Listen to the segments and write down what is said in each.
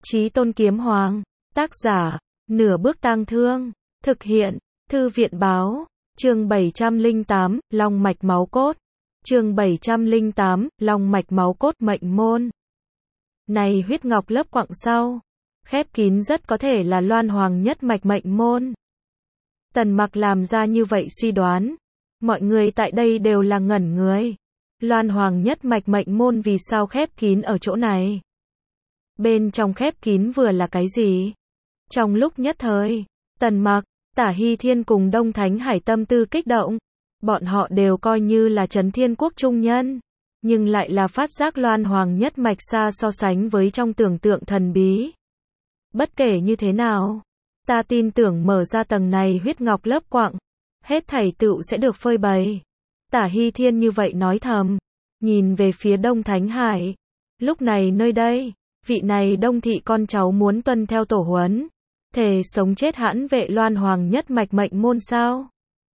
Chí Tôn Kiếm Hoàng. Tác giả, Nửa Bước Tang Thương. Thực hiện, Thư viện Báo. Chương 708, Long mạch máu cốt. Chương 708, Long mạch máu cốt mệnh môn. Này huyết ngọc lớp quặng sau, khép kín rất có thể là Loan Hoàng nhất mạch mệnh môn. Tần Mặc làm ra như vậy suy đoán. Mọi người tại đây đều là ngẩn người. Loan Hoàng nhất mạch mệnh môn vì sao khép kín ở chỗ này? Bên trong khép kín vừa là cái gì? Trong lúc nhất thời, Tần Mặc, Tả Hy Thiên cùng Đông Thánh Hải tâm tư kích động. Bọn họ đều coi như là Trấn Thiên Quốc trung nhân, nhưng lại là phát giác Loan Hoàng nhất mạch xa so sánh với trong tưởng tượng thần bí. Bất kể như thế nào, ta tin tưởng mở ra tầng này huyết ngọc lớp quặng, hết thảy tựu sẽ được phơi bày. Tả Hy Thiên như vậy nói thầm, nhìn về phía Đông Thánh Hải. Lúc này nơi đây, vị này Đông thị con cháu muốn tuân theo tổ huấn, thề sống chết hãn vệ Loan Hoàng nhất mạch mệnh môn sao?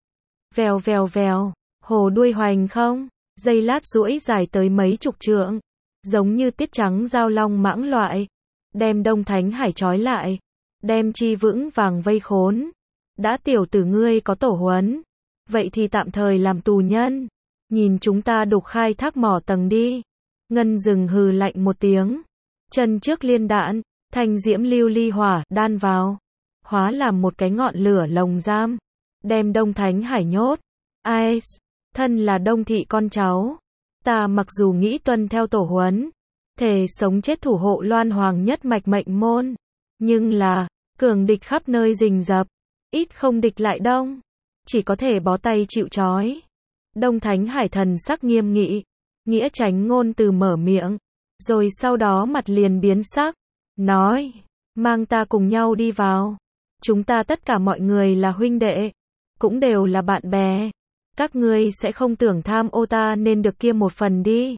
Vèo vèo vèo, hồ đuôi hoành không, dây lát duỗi dài tới mấy chục trượng, giống như tiết trắng giao long mãng loại, đem Đông Thánh Hải trói lại, đem chi vững vàng vây khốn. Đã tiểu tử ngươi có tổ huấn, vậy thì tạm thời làm tù nhân, nhìn chúng ta đục khai thác mỏ tầng đi. Ngân Dừng hừ lạnh một tiếng, chân trước liên đạn, thanh diễm lưu ly hỏa đan vào, hóa làm một cái ngọn lửa lồng giam, đem Đông Thánh Hải nhốt. Ai, thân là Đông thị con cháu, ta mặc dù nghĩ tuân theo tổ huấn, thề sống chết thủ hộ Loan Hoàng nhất mạch mệnh môn, nhưng là cường địch khắp nơi rình rập, ít không địch lại đông, chỉ có thể bó tay chịu trói. Đông Thánh Hải thần sắc nghiêm nghị, nghĩa tránh ngôn từ mở miệng, rồi sau đó mặt liền biến sắc, nói, mang ta cùng nhau đi vào. Chúng ta tất cả mọi người là huynh đệ, cũng đều là bạn bè. Các ngươi sẽ không tưởng tham ô ta nên được kia một phần đi.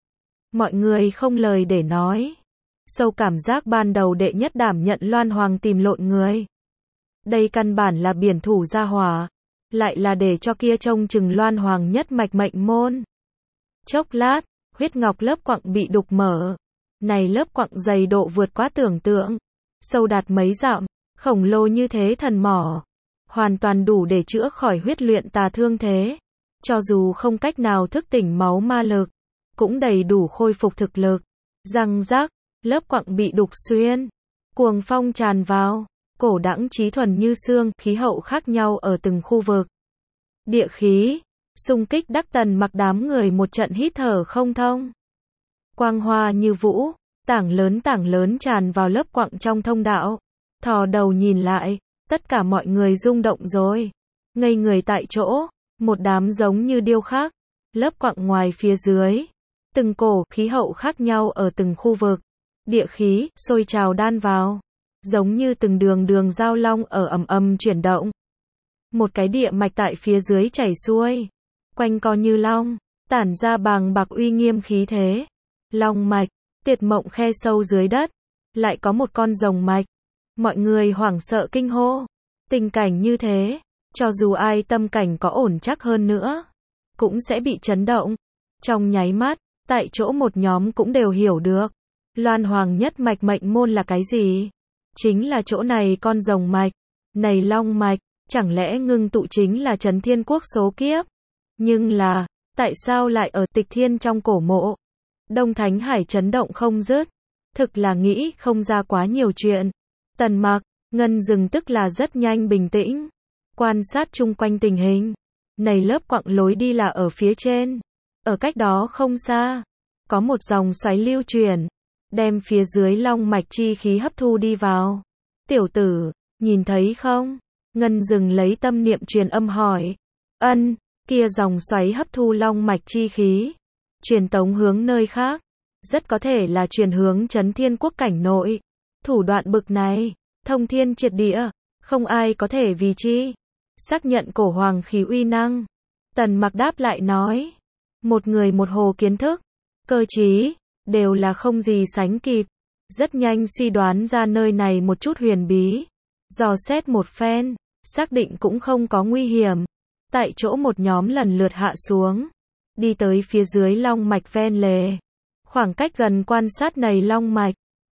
Mọi người không lời để nói. Sâu cảm giác ban đầu đệ nhất đảm nhận Loan Hoàng tìm lộn người. Đây căn bản là biển thủ gia hỏa, lại là để cho kia trông chừng Loan Hoàng nhất mạch mệnh môn. Chốc lát, huyết ngọc lớp quặng bị đục mở. Này lớp quặng dày độ vượt quá tưởng tượng, sâu đạt mấy dặm, khổng lồ như thế thần mỏ, hoàn toàn đủ để chữa khỏi huyết luyện tà thương thế. Cho dù không cách nào thức tỉnh máu ma lực, cũng đầy đủ khôi phục thực lực. Răng rắc, lớp quặng bị đục xuyên, cuồng phong tràn vào, cổ đãng chí thuần như xương, khí hậu khác nhau ở từng khu vực. Địa khí, xung kích đắc Tần Mặc đám người một trận hít thở không thông. Quang hoa như vũ, tảng lớn tràn vào lớp quặng trong thông đạo. Thò đầu nhìn lại, tất cả mọi người rung động rồi, ngây người tại chỗ, một đám giống như điêu khắc, lớp quặng ngoài phía dưới, từng cổ khí hậu khác nhau ở từng khu vực, địa khí sôi trào đan vào, giống như từng đường giao long ở ầm ầm chuyển động. Một cái địa mạch tại phía dưới chảy xuôi, quanh co như long, tản ra bàng bạc uy nghiêm khí thế. Long mạch, Tiệt Mộng khe sâu dưới đất, lại có một con rồng mạch. Mọi người hoảng sợ kinh hô. Tình cảnh như thế, cho dù ai tâm cảnh có ổn chắc hơn nữa, cũng sẽ bị chấn động. Trong nháy mắt, tại chỗ một nhóm cũng đều hiểu được. Loan Hoàng nhất mạch mệnh môn là cái gì? Chính là chỗ này con rồng mạch. Này long mạch, chẳng lẽ ngưng tụ chính là Trấn Thiên Quốc số kiếp? Nhưng là, tại sao lại ở Tịch Thiên trong cổ mộ? Đông Thánh Hải chấn động không dứt. Thực là nghĩ không ra quá nhiều chuyện. Tần Mặc, Ngân Dừng tức là rất nhanh bình tĩnh, quan sát chung quanh tình hình. Này lớp quặng lối đi là ở phía trên, ở cách đó không xa, có một dòng xoáy lưu chuyển, đem phía dưới long mạch chi khí hấp thu đi vào. Tiểu tử, nhìn thấy không? Ngân Dừng lấy tâm niệm truyền âm hỏi. Ân, kia dòng xoáy hấp thu long mạch chi khí, truyền tống hướng nơi khác, rất có thể là truyền hướng Trấn Thiên Quốc cảnh nội. Thủ đoạn bực này, thông thiên triệt địa, không ai có thể vì chi. Xác nhận cổ hoàng khí uy năng. Tần Mặc đáp lại nói. Một người một hồ kiến thức, cơ trí, đều là không gì sánh kịp. Rất nhanh suy đoán ra nơi này một chút huyền bí. Dò xét một phen, xác định cũng không có nguy hiểm. Tại chỗ một nhóm lần lượt hạ xuống, đi tới phía dưới long mạch ven lề. Khoảng cách gần quan sát này long mạch,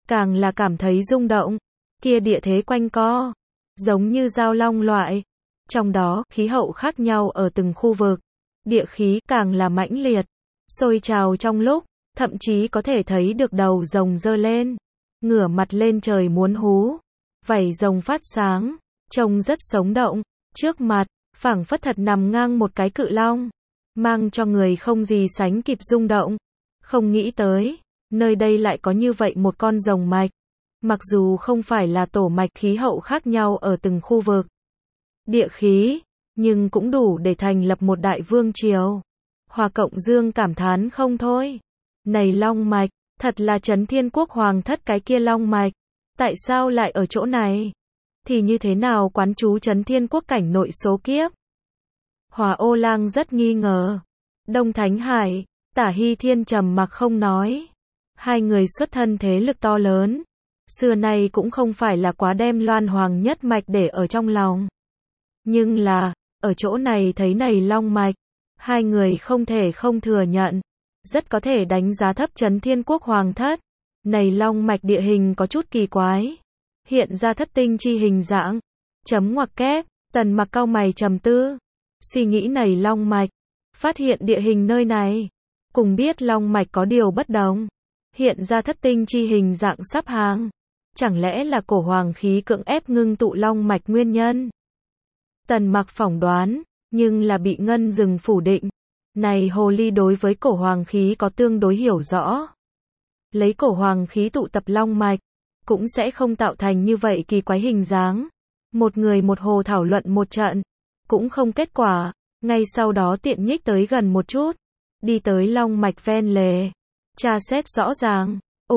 càng là cảm thấy rung động. Kia địa thế quanh co, giống như giao long loại. Trong đó, khí hậu khác nhau ở từng khu vực. Địa khí càng là mãnh liệt, sôi trào trong lúc, thậm chí có thể thấy được đầu rồng giơ lên, ngửa mặt lên trời muốn hú. Vảy rồng phát sáng, trông rất sống động. Trước mặt, phảng phất thật nằm ngang một cái cự long, mang cho người không gì sánh kịp rung động. Không nghĩ tới, nơi đây lại có như vậy một con rồng mạch. Mặc dù không phải là tổ mạch khí hậu khác nhau ở từng khu vực, địa khí, nhưng cũng đủ để thành lập một đại vương triều. Hòa Cộng Dương cảm thán không thôi. Này long mạch, thật là Chấn Thiên Quốc hoàng thất cái kia long mạch. Tại sao lại ở chỗ này? Thì như thế nào quán chú Chấn Thiên Quốc cảnh nội số kiếp? Hòa Ô Lang rất nghi ngờ. Đông Thánh Hải, Tả Hy Thiên trầm mặc không nói. Hai người xuất thân thế lực to lớn, xưa nay cũng không phải là quá đem Loan Hoàng nhất mạch để ở trong lòng. Nhưng là, ở chỗ này thấy này long mạch, hai người không thể không thừa nhận, rất có thể đánh giá thấp Chấn Thiên Quốc hoàng thất. Này long mạch địa hình có chút kỳ quái, hiện ra thất tinh chi hình dạng. Chấm ngoặc kép, Tần Mặc cau mày trầm tư, suy nghĩ này long mạch, phát hiện địa hình nơi này, cùng biết long mạch có điều bất đồng. Hiện ra thất tinh chi hình dạng sắp hàng, chẳng lẽ là cổ hoàng khí cưỡng ép ngưng tụ long mạch nguyên nhân? Tần Mặc phỏng đoán, nhưng là bị Ngân Dừng phủ định. Này hồ ly đối với cổ hoàng khí có tương đối hiểu rõ. Lấy cổ hoàng khí tụ tập long mạch, cũng sẽ không tạo thành như vậy kỳ quái hình dáng. Một người một hồ thảo luận một trận, cũng không kết quả. Ngay sau đó tiện nhích tới gần một chút, đi tới long mạch ven lề, tra xét rõ ràng.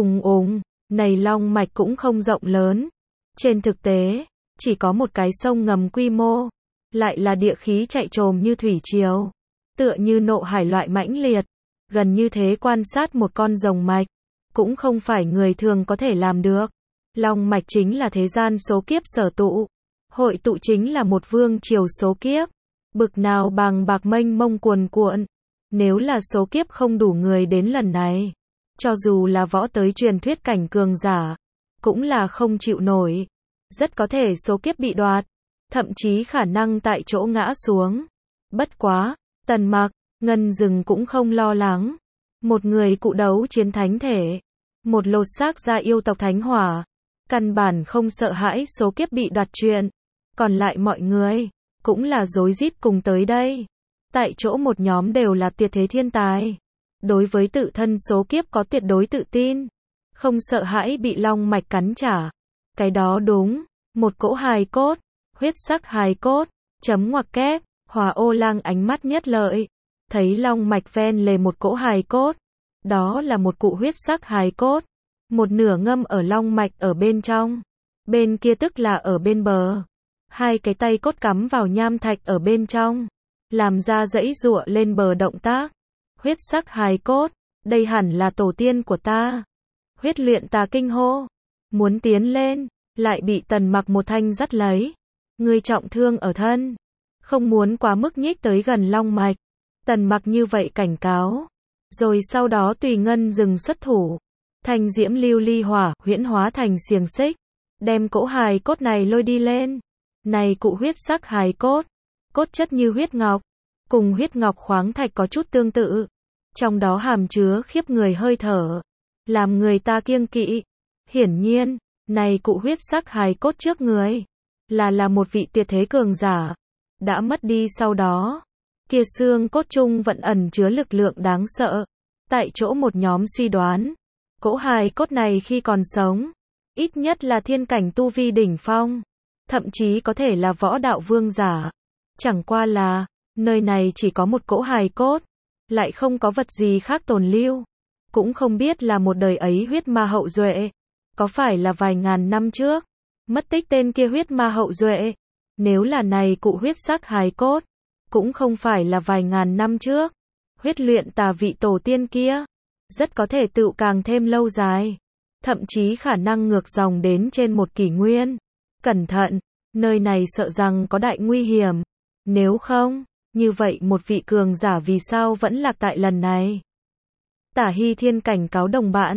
Này long mạch cũng không rộng lớn. Trên thực tế, chỉ có một cái sông ngầm quy mô, lại là địa khí chạy trồm như thủy triều, tựa như nộ hải loại mãnh liệt. Gần như thế quan sát một con rồng mạch, cũng không phải người thường có thể làm được. Long mạch chính là thế gian số kiếp sở tụ, hội tụ chính là một vương triều số kiếp, bực nào bàng bạc mênh mông cuồn cuộn. Nếu là số kiếp không đủ người đến lần này, cho dù là võ tới truyền thuyết cảnh cường giả, cũng là không chịu nổi. Rất có thể số kiếp bị đoạt, thậm chí khả năng tại chỗ ngã xuống. Bất quá, Tần Mặc, Ngân Dừng cũng không lo lắng. Một người cụ đấu chiến thánh thể, một lột xác ra yêu tộc thánh hỏa, căn bản không sợ hãi số kiếp bị đoạt chuyện. Còn lại mọi người, cũng là rối rít cùng tới đây. Tại chỗ một nhóm đều là tuyệt thế thiên tài. Đối với tự thân số kiếp có tuyệt đối tự tin, không sợ hãi bị long mạch cắn trả. Cái đó đúng, một cỗ hài cốt, huyết sắc hài cốt, chấm ngoặc kép. Hòa Ô Lang ánh mắt nhất lợi, thấy long mạch ven lề một cỗ hài cốt, đó là một cụ huyết sắc hài cốt, một nửa ngâm ở long mạch ở bên trong, bên kia tức là ở bên bờ. Hai cái tay cốt cắm vào nham thạch ở bên trong, làm ra giãy giụa lên bờ động tác. Huyết sắc hài cốt, đây hẳn là tổ tiên của ta. Huyết luyện tà kinh hô, muốn tiến lên, lại bị Tần Mặc một thanh dắt lấy. Ngươi trọng thương ở thân, không muốn quá mức nhích tới gần long mạch. Tần Mặc như vậy cảnh cáo, rồi sau đó tùy Ngân Dừng xuất thủ, thanh diễm lưu ly hỏa huyễn hóa thành xiềng xích, đem cỗ hài cốt này lôi đi lên. Này cụ huyết sắc hài cốt, cốt chất như huyết ngọc, cùng huyết ngọc khoáng thạch có chút tương tự, trong đó hàm chứa khiếp người hơi thở, làm người ta kiêng kỵ. Hiển nhiên, này cụ huyết sắc hài cốt trước người, là một vị tuyệt thế cường giả, đã mất đi sau đó. Kia xương cốt chung vẫn ẩn chứa lực lượng đáng sợ. Tại chỗ một nhóm suy đoán, cỗ hài cốt này khi còn sống, ít nhất là thiên cảnh tu vi đỉnh phong, thậm chí có thể là võ đạo vương giả. Chẳng qua là, nơi này chỉ có một cỗ hài cốt, lại không có vật gì khác tồn lưu. Cũng không biết là một đời ấy huyết ma hậu duệ, có phải là vài ngàn năm trước, mất tích tên kia huyết ma hậu duệ. Nếu là này cụ huyết sắc hài cốt, cũng không phải là vài ngàn năm trước, huyết luyện tà vị tổ tiên kia, rất có thể tựu càng thêm lâu dài, thậm chí khả năng ngược dòng đến trên một kỷ nguyên. Cẩn thận, nơi này sợ rằng có đại nguy hiểm. Nếu không, như vậy một vị cường giả vì sao vẫn lạc tại lần này? Tả Hy Thiên cảnh cáo đồng bạn,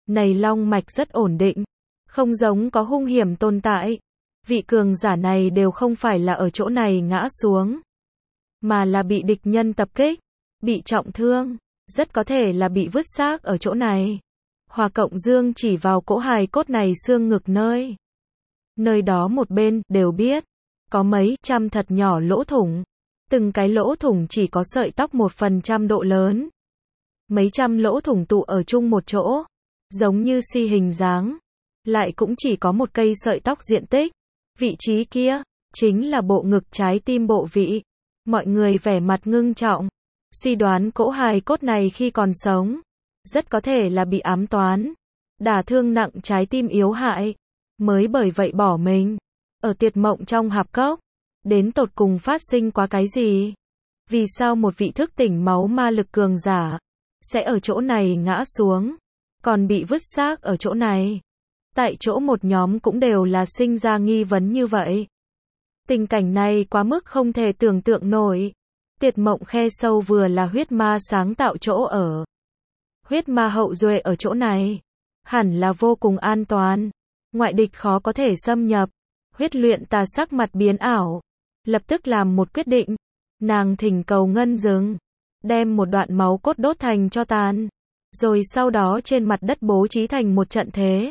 Này long mạch rất ổn định, không giống có hung hiểm tồn tại. Vị cường giả này đều không phải là ở chỗ này ngã xuống, mà là bị địch nhân tập kích, bị trọng thương, rất có thể là bị vứt xác ở chỗ này. Hòa Cộng Dương chỉ vào cỗ hài cốt này xương ngực nơi. Nơi đó một bên, đều biết, có mấy trăm thật nhỏ lỗ thủng. Từng cái lỗ thủng chỉ có sợi tóc 1% độ lớn. Mấy trăm lỗ thủng tụ ở chung một chỗ, giống như si hình dáng. Lại cũng chỉ có một cây sợi tóc diện tích. Vị trí kia, chính là bộ ngực trái tim bộ vị. Mọi người vẻ mặt ngưng trọng, suy đoán cỗ hài cốt này khi còn sống, rất có thể là bị ám toán, đả thương nặng trái tim yếu hại, mới bởi vậy bỏ mình. Ở tuyệt mộng trong hạp cốc, đến tột cùng phát sinh qua cái gì? Vì sao một vị thức tỉnh máu ma lực cường giả, sẽ ở chỗ này ngã xuống, còn bị vứt xác ở chỗ này? Tại chỗ một nhóm cũng đều là sinh ra nghi vấn như vậy. Tình cảnh này quá mức không thể tưởng tượng nổi. Tuyệt mộng khe sâu vừa là huyết ma sáng tạo chỗ ở. Huyết ma hậu duệ ở chỗ này, hẳn là vô cùng an toàn. Ngoại địch khó có thể xâm nhập. Huyết luyện tà sắc mặt biến ảo, lập tức làm một quyết định. Nàng thỉnh cầu ngân dừng, đem một đoạn máu cốt đốt thành tro tàn, rồi sau đó trên mặt đất bố trí thành một trận thế.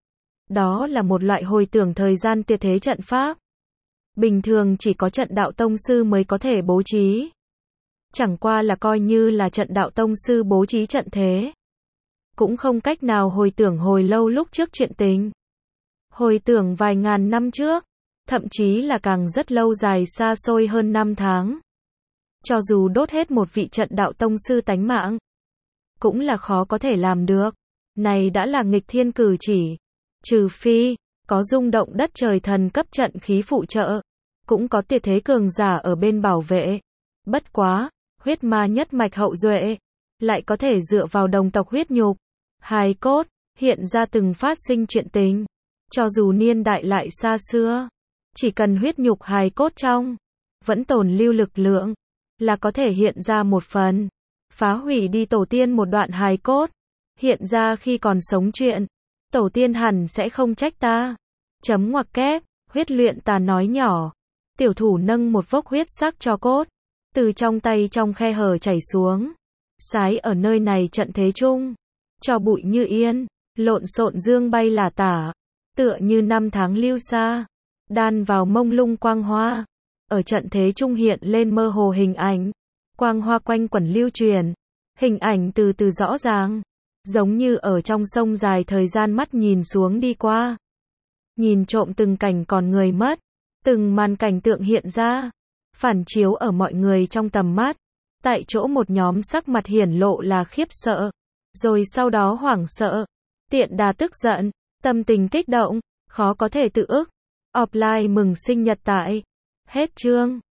Đó là một loại hồi tưởng thời gian tuyệt thế trận pháp. Bình thường chỉ có trận đạo tông sư mới có thể bố trí. Chẳng qua là coi như là trận đạo tông sư bố trí trận thế, cũng không cách nào hồi tưởng hồi lâu lúc trước chuyện tình. Hồi tưởng vài ngàn năm trước, thậm chí là càng rất lâu dài xa xôi hơn 5 tháng. Cho dù đốt hết một vị trận đạo tông sư tánh mạng, cũng là khó có thể làm được. Này đã là nghịch thiên cử chỉ. Trừ phi, có rung động đất trời thần cấp trận khí phụ trợ, cũng có tuyệt thế cường giả ở bên bảo vệ. Bất quá, huyết ma nhất mạch hậu duệ, lại có thể dựa vào đồng tộc huyết nhục, hài cốt, hiện ra từng phát sinh chuyện tình. Cho dù niên đại lại xa xưa, chỉ cần huyết nhục hài cốt trong, vẫn tồn lưu lực lượng, là có thể hiện ra một phần, phá hủy đi tổ tiên một đoạn hài cốt, hiện ra khi còn sống chuyện. Tổ tiên hẳn sẽ không trách ta. Chấm ngoặc kép, huyết luyện tà nói nhỏ. Tiểu thủ nâng một vốc huyết sắc tro cốt, từ trong tay trong khe hở chảy xuống. Sái ở nơi này trận thế chung. Cho bụi như yên, lộn xộn dương bay là tả. Tựa như năm tháng lưu xa. Đan vào mông lung quang hoa. Ở trận thế trung hiện lên mơ hồ hình ảnh. Quang hoa quanh quẩn lưu truyền. Hình ảnh từ từ rõ ràng. Giống như ở trong sông dài thời gian mắt nhìn xuống đi qua. Nhìn trộm từng cảnh còn người mất. Từng màn cảnh tượng hiện ra. Phản chiếu ở mọi người trong tầm mắt. Tại chỗ một nhóm sắc mặt hiển lộ là khiếp sợ. Rồi sau đó hoảng sợ. Tiện đà tức giận. Tâm tình kích động. Khó có thể tự ức. Offline mừng sinh nhật tại. Hết chương.